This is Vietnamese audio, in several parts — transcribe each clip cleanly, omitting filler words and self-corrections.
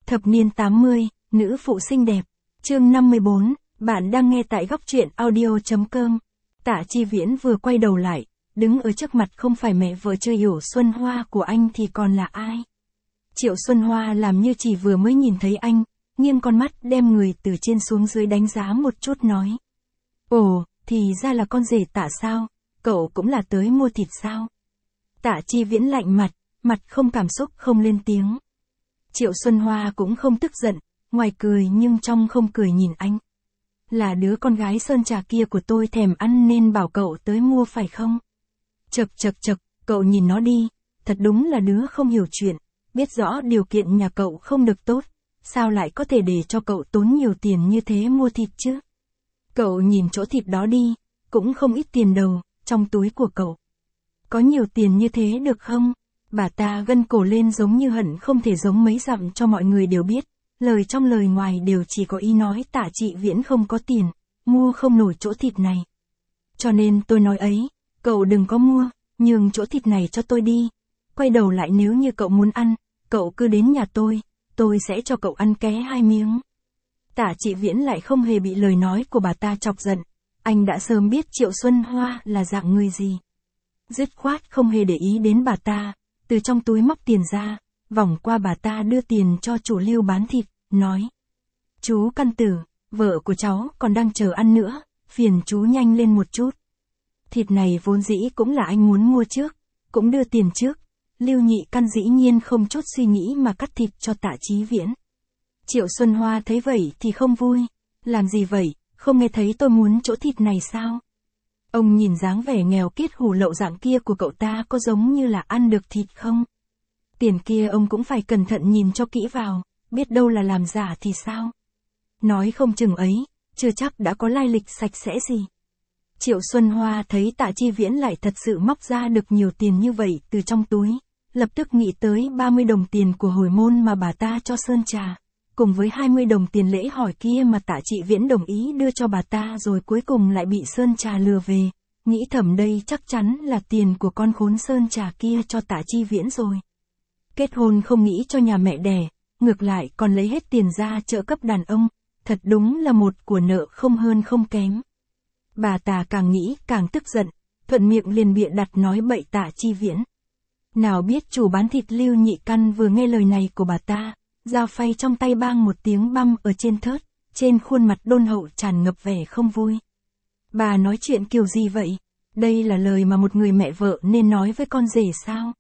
Thập niên 80, nữ phụ xinh đẹp. Chương 54, bạn đang nghe tại góc truyện audio.com. Tạ Chi Viễn vừa quay đầu lại, đứng ở trước mặt không phải mẹ vợ chơi Yểu Xuân Hoa của anh thì còn là ai? Triệu Xuân Hoa làm như chỉ vừa mới nhìn thấy anh, nghiêng con mắt đem người từ trên xuống dưới đánh giá một chút nói. Ồ, thì ra là con rể Tạ sao, cậu cũng là tới mua thịt sao? Tạ Chi Viễn lạnh mặt không cảm xúc không lên tiếng. Triệu Xuân Hoa cũng không tức giận, ngoài cười nhưng trong không cười nhìn anh. Là đứa con gái sơn trà kia của tôi thèm ăn nên bảo cậu tới mua phải không? Chậc, cậu nhìn nó đi, thật đúng là đứa không hiểu chuyện, biết rõ điều kiện nhà cậu không được tốt, sao lại có thể để cho cậu tốn nhiều tiền như thế mua thịt chứ? Cậu nhìn chỗ thịt đó đi, cũng không ít tiền đâu, trong túi của cậu. Có nhiều tiền như thế được không? Bà ta gân cổ lên giống như hận không thể giống mấy dặm cho mọi người đều biết, lời trong lời ngoài đều chỉ có ý nói Tạ Chi Viễn không có tiền, mua không nổi chỗ thịt này. Cho nên tôi nói ấy, cậu đừng có mua, nhường chỗ thịt này cho tôi đi. Quay đầu lại nếu như cậu muốn ăn, cậu cứ đến nhà tôi sẽ cho cậu ăn ké 2 miếng. Tạ Chi Viễn lại không hề bị lời nói của bà ta chọc giận, anh đã sớm biết Triệu Xuân Hoa là dạng người gì. Dứt khoát không hề để ý đến bà ta, từ trong túi móc tiền ra, vòng qua bà ta đưa tiền cho chủ Lưu bán thịt, nói. Chú Căn Tử, vợ của cháu còn đang chờ ăn nữa, phiền chú nhanh lên một chút. Thịt này vốn dĩ cũng là anh muốn mua trước, cũng đưa tiền trước. Lưu Nhị Căn dĩ nhiên không chút suy nghĩ mà cắt thịt cho Tạ Chí Viễn. Triệu Xuân Hoa thấy vậy thì không vui, làm gì vậy, không nghe thấy tôi muốn chỗ thịt này sao? Ông nhìn dáng vẻ nghèo kiết hủ lậu dạng kia của cậu ta có giống như là ăn được thịt không? Tiền kia ông cũng phải cẩn thận nhìn cho kỹ vào, biết đâu là làm giả thì sao? Nói không chừng ấy, chưa chắc đã có lai lịch sạch sẽ gì. Triệu Xuân Hoa thấy Tạ Chi Viễn lại thật sự móc ra được nhiều tiền như vậy từ trong túi, lập tức nghĩ tới 30 đồng tiền của hồi môn mà bà ta cho Sơn Trà, cùng với 20 đồng tiền lễ hỏi kia mà Tạ Chi Viễn đồng ý đưa cho bà ta rồi cuối cùng lại bị Sơn Trà lừa về, nghĩ thầm đây chắc chắn là tiền của con khốn Sơn Trà kia cho Tạ Chi Viễn rồi. Kết hôn không nghĩ cho nhà mẹ đẻ, ngược lại còn lấy hết tiền ra trợ cấp đàn ông, thật đúng là một của nợ không hơn không kém. Bà ta càng nghĩ càng tức giận, thuận miệng liền bịa đặt nói bậy Tạ Chi Viễn. Nào biết chủ bán thịt Lưu Nhị Căn vừa nghe lời này của bà ta, dao phay trong tay bang một tiếng băm ở trên thớt, trên khuôn mặt đôn hậu tràn ngập vẻ không vui. Bà nói chuyện kiểu gì vậy? Đây là lời mà một người mẹ vợ nên nói với con rể sao?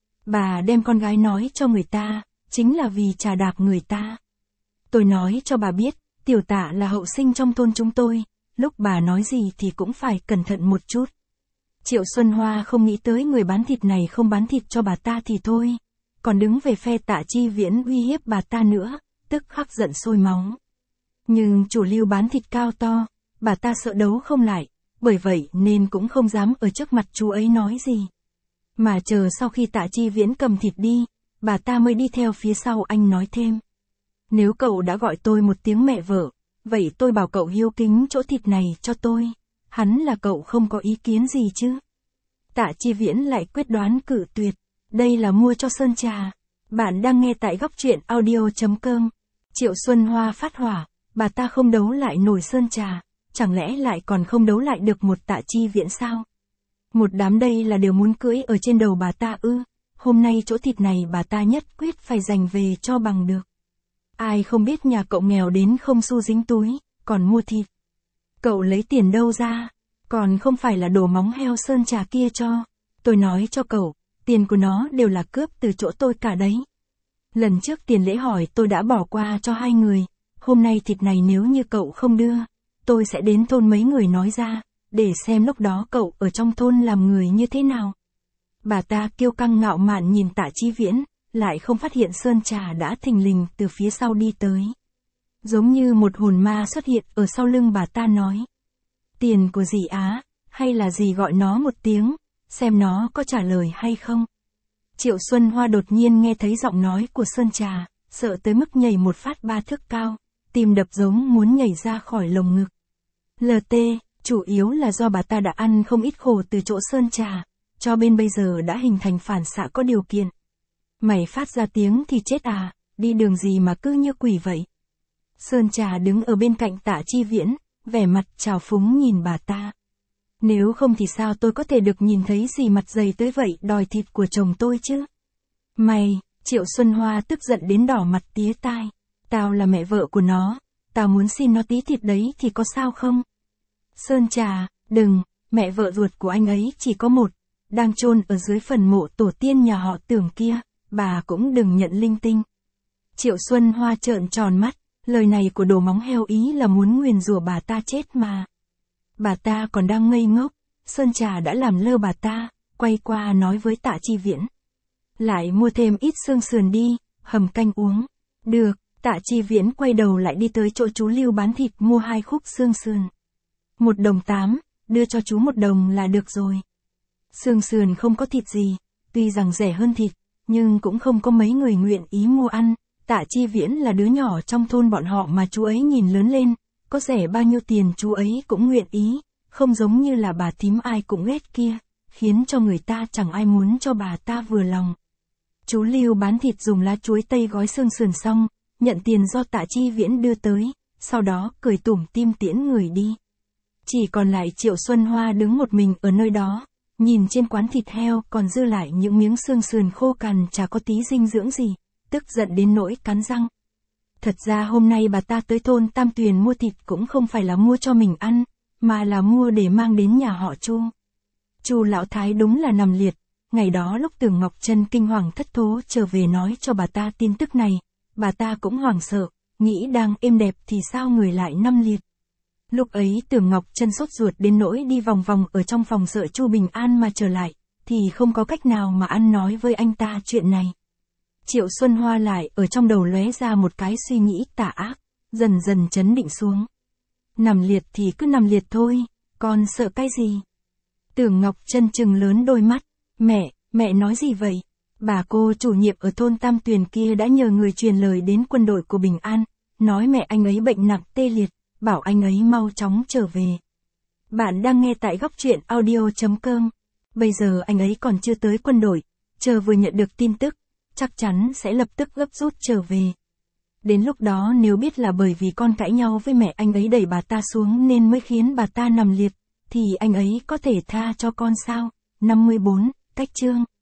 Bà đem con gái nói cho người ta, chính là vì trà đạp người ta. Tôi nói cho bà biết, tiểu Tạ là hậu sinh trong thôn chúng tôi, lúc bà nói gì thì cũng phải cẩn thận một chút. Triệu Xuân Hoa không nghĩ tới người bán thịt này không bán thịt cho bà ta thì thôi, còn đứng về phe Tạ Chi Viễn uy hiếp bà ta nữa, tức khắc giận sôi máu. Nhưng chủ Lưu bán thịt cao to, bà ta sợ đấu không lại, bởi vậy nên cũng không dám ở trước mặt chú ấy nói gì. Mà chờ sau khi Tạ Chi Viễn cầm thịt đi, bà ta mới đi theo phía sau anh nói thêm. Nếu cậu đã gọi tôi một tiếng mẹ vợ, vậy tôi bảo cậu hiếu kính chỗ thịt này cho tôi. Hắn là cậu không có ý kiến gì chứ? Tạ Chi Viễn lại quyết đoán cự tuyệt. Đây là mua cho Sơn Trà. Bạn đang nghe tại góc truyện audio.com. Triệu Xuân Hoa phát hỏa, bà ta không đấu lại nổi Sơn Trà, chẳng lẽ lại còn không đấu lại được một Tạ Chi Viễn sao? Một đám đây là đều muốn cưỡi ở trên đầu bà ta ư? Hôm nay chỗ thịt này bà ta nhất quyết phải giành về cho bằng được. Ai không biết nhà cậu nghèo đến không xu dính túi, còn mua thịt. Cậu lấy tiền đâu ra, còn không phải là đồ móng heo Sơn Trà kia cho. Tôi nói cho cậu, tiền của nó đều là cướp từ chỗ tôi cả đấy. Lần trước tiền lễ hỏi tôi đã bỏ qua cho 2 người, hôm nay thịt này nếu như cậu không đưa, tôi sẽ đến thôn mấy người nói ra, để xem lúc đó cậu ở trong thôn làm người như thế nào. Bà ta kiêu căng ngạo mạn nhìn Tạ Chi Viễn, lại không phát hiện Sơn Trà đã thình lình từ phía sau đi tới. Giống như một hồn ma xuất hiện ở sau lưng bà ta nói. Tiền của dì Á, hay là dì gọi nó một tiếng, xem nó có trả lời hay không. Triệu Xuân Hoa đột nhiên nghe thấy giọng nói của Sơn Trà, sợ tới mức nhảy một phát 3 thước cao, tim đập giống muốn nhảy ra khỏi lồng ngực. LT, chủ yếu là do bà ta đã ăn không ít khổ từ chỗ Sơn Trà, cho bên bây giờ đã hình thành phản xạ có điều kiện. Mày phát ra tiếng thì chết à, đi đường gì mà cứ như quỷ vậy. Sơn Trà đứng ở bên cạnh Tạ Chi Viễn, vẻ mặt trào phúng nhìn bà ta. Nếu không thì sao tôi có thể được nhìn thấy gì mặt dày tới vậy đòi thịt của chồng tôi chứ? Mày, Triệu Xuân Hoa tức giận đến đỏ mặt tía tai. Tao là mẹ vợ của nó, tao muốn xin nó tí thịt đấy thì có sao không? Sơn Trà, đừng, mẹ vợ ruột của anh ấy chỉ có một, đang chôn ở dưới phần mộ tổ tiên nhà họ Tưởng kia, bà cũng đừng nhận linh tinh. Triệu Xuân Hoa trợn tròn mắt, lời này của đồ móng heo ý là muốn nguyền rủa bà ta chết mà. Bà ta còn đang ngây ngốc, Sơn Trà đã làm lơ bà ta, quay qua nói với Tạ Chi Viễn. Lại mua thêm ít xương sườn đi, hầm canh uống. Được, Tạ Chi Viễn quay đầu lại đi tới chỗ chú Lưu bán thịt mua 2 khúc xương sườn. 1 đồng 8, đưa cho chú 1 đồng là được rồi. Xương sườn không có thịt gì, tuy rằng rẻ hơn thịt, nhưng cũng không có mấy người nguyện ý mua ăn. Tạ Chi Viễn là đứa nhỏ trong thôn bọn họ mà chú ấy nhìn lớn lên, có rẻ bao nhiêu tiền chú ấy cũng nguyện ý, không giống như là bà thím ai cũng ghét kia, khiến cho người ta chẳng ai muốn cho bà ta vừa lòng. Chú Lưu bán thịt dùng lá chuối tây gói xương sườn xong, nhận tiền do Tạ Chi Viễn đưa tới, sau đó cười tủm tỉm tiễn người đi. Chỉ còn lại Triệu Xuân Hoa đứng một mình ở nơi đó, nhìn trên quán thịt heo còn dư lại những miếng xương sườn khô cằn chả có tí dinh dưỡng gì, tức giận đến nỗi cắn răng. Thật ra hôm nay bà ta tới thôn Tam Tuyền mua thịt cũng không phải là mua cho mình ăn, mà là mua để mang đến nhà họ Chu. Chu lão thái đúng là nằm liệt, ngày đó lúc Tưởng Ngọc Trân kinh hoàng thất thố trở về nói cho bà ta tin tức này, bà ta cũng hoảng sợ, nghĩ đang êm đẹp thì sao người lại nằm liệt. Lúc ấy Tưởng Ngọc Trân sốt ruột đến nỗi đi vòng vòng ở trong phòng sợ Chu bình an mà trở lại, thì không có cách nào mà ăn nói với anh ta chuyện này. Triệu Xuân Hoa lại ở trong đầu lóe ra một cái suy nghĩ tà ác, dần dần trấn định xuống. Nằm liệt thì cứ nằm liệt thôi, còn sợ cái gì? Tưởng Ngọc Trân trừng lớn đôi mắt, mẹ nói gì vậy? Bà cô chủ nhiệm ở thôn Tam Tuyền kia đã nhờ người truyền lời đến quân đội của Bình An, nói mẹ anh ấy bệnh nặng tê liệt, bảo anh ấy mau chóng trở về. Bạn đang nghe tại góc truyện audio.com. Bây giờ anh ấy còn chưa tới quân đội, chờ vừa nhận được tin tức, chắc chắn sẽ lập tức gấp rút trở về. Đến lúc đó nếu biết là bởi vì con cãi nhau với mẹ anh ấy đẩy bà ta xuống nên mới khiến bà ta nằm liệt, thì anh ấy có thể tha cho con sao? 54, cách chương